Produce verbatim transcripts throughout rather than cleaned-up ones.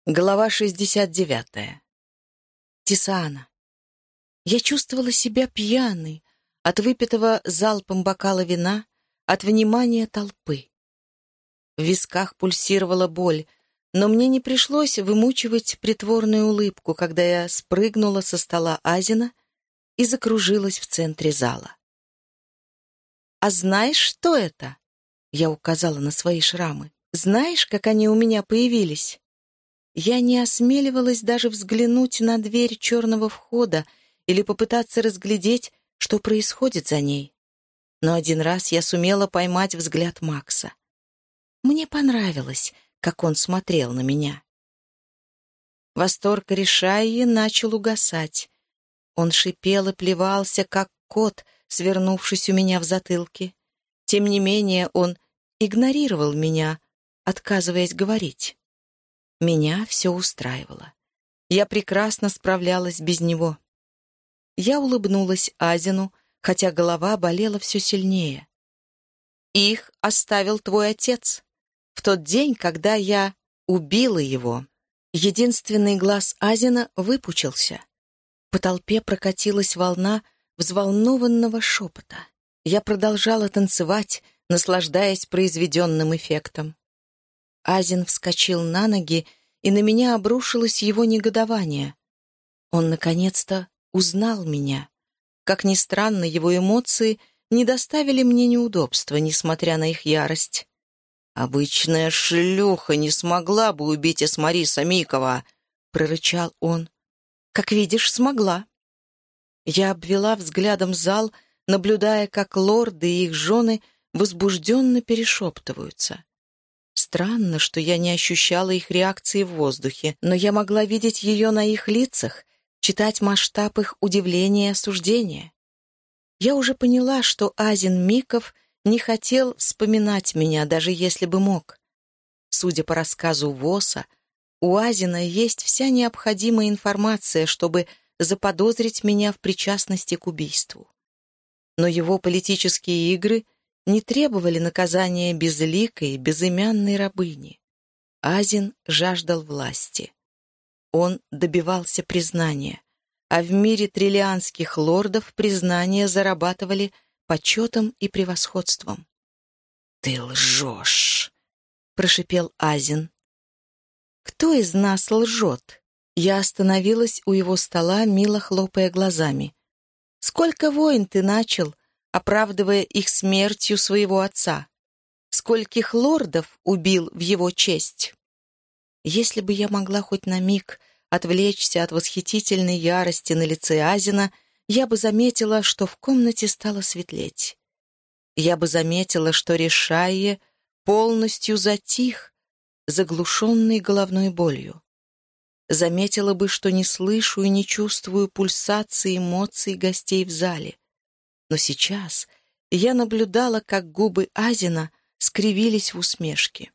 Глава шестьдесят девятая. Тисаана. Я чувствовала себя пьяной от выпитого залпом бокала вина, от внимания толпы. В висках пульсировала боль, но мне не пришлось вымучивать притворную улыбку, когда я спрыгнула со стола Азина и закружилась в центре зала. «А знаешь, что это?» — я указала на свои шрамы. «Знаешь, как они у меня появились?» Я не осмеливалась даже взглянуть на дверь черного входа или попытаться разглядеть, что происходит за ней. Но один раз я сумела поймать взгляд Макса. Мне понравилось, как он смотрел на меня. Восторг Ришайи начал угасать. Он шипел и плевался, как кот, свернувшись у меня в затылке. Тем не менее он игнорировал меня, отказываясь говорить. Меня все устраивало. Я прекрасно справлялась без него. Я улыбнулась Азину, хотя голова болела все сильнее. «Их оставил твой отец. В тот день, когда я убила его». Единственный глаз Азина выпучился. По толпе прокатилась волна взволнованного шепота. Я продолжала танцевать, наслаждаясь произведенным эффектом. Азин вскочил на ноги, и на меня обрушилось его негодование. Он, наконец-то, узнал меня. Как ни странно, его эмоции не доставили мне неудобства, несмотря на их ярость. «Обычная шлюха не смогла бы убить Эсмариса Микова», — прорычал он. «Как видишь, смогла». Я обвела взглядом зал, наблюдая, как лорды и их жены возбужденно перешептываются. Странно, что я не ощущала их реакции в воздухе, но я могла видеть ее на их лицах, читать масштаб их удивления и осуждения. Я уже поняла, что Азин Миков не хотел вспоминать меня, даже если бы мог. Судя по рассказу Воса, у Азина есть вся необходимая информация, чтобы заподозрить меня в причастности к убийству. Но его политические игры не требовали наказания безликой, безымянной рабыни. Азин жаждал власти. Он добивался признания, а в мире триллианских лордов признания зарабатывали почетом и превосходством. «Ты лжешь!» — прошипел Азин. «Кто из нас лжет?» Я остановилась у его стола, мило хлопая глазами. «Сколько войн ты начал, оправдывая их смертью своего отца? Скольких лордов убил в его честь?» Если бы я могла хоть на миг отвлечься от восхитительной ярости на лице Азина, я бы заметила, что в комнате стало светлеть. Я бы заметила, что Ришайя полностью затих, заглушенный головной болью. Заметила бы, что не слышу и не чувствую пульсации эмоций гостей в зале. Но сейчас я наблюдала, как губы Азина скривились в усмешке.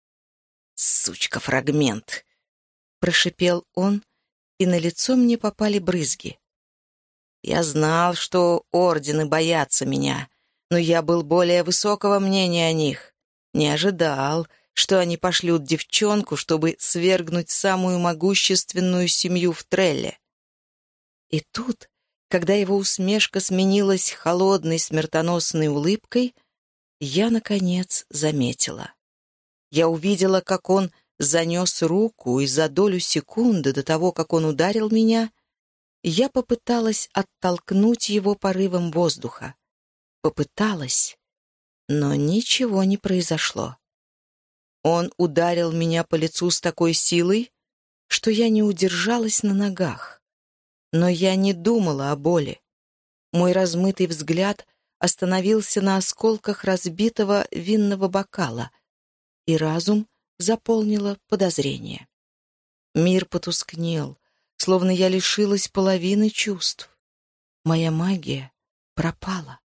«Сучка-фрагмент!» — прошипел он, и на лицо мне попали брызги. «Я знал, что ордены боятся меня, но я был более высокого мнения о них. Не ожидал, что они пошлют девчонку, чтобы свергнуть самую могущественную семью в Трелле». И тут, когда его усмешка сменилась холодной смертоносной улыбкой, я, наконец, заметила. Я увидела, как он занес руку, и за долю секунды до того, как он ударил меня, я попыталась оттолкнуть его порывом воздуха. Попыталась, но ничего не произошло. Он ударил меня по лицу с такой силой, что я не удержалась на ногах. Но я не думала о боли. Мой размытый взгляд остановился на осколках разбитого винного бокала, и разум заполнило подозрение. Мир потускнел, словно я лишилась половины чувств. Моя магия пропала.